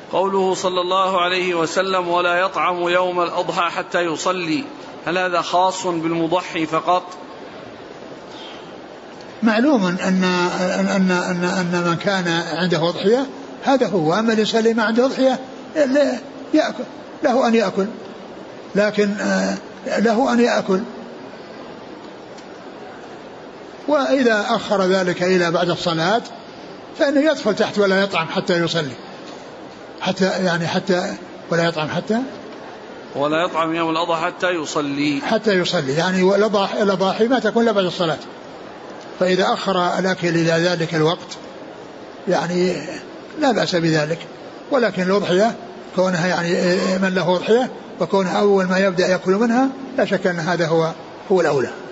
قوله صلى الله عليه وسلم ولا يطعم يوم الأضحى حتى يصلي، هل هذا خاص بالمضحي فقط؟ معلوم أن من كان عنده أضحية هذا هو، أما الإنسان اللي ما عنده أضحية يأكل، له أن يأكل، لكن له أن يأكل. وإذا أخر ذلك إلى بعد الصلاة فإنه يدخل تحت ولا يطعم حتى يصلي، حتى ولا يطعم يوم الأضحى حتى يصلي، يعني الأضاحي ما تكون إلا بعد الصلاة. فإذا أخر الأكل إلى ذلك الوقت يعني لا بأس بذلك، ولكن الأضحية كونها يعني من له أضحية وكونها أول ما يبدأ يأكل منها لا شك أن هذا هو الأولى.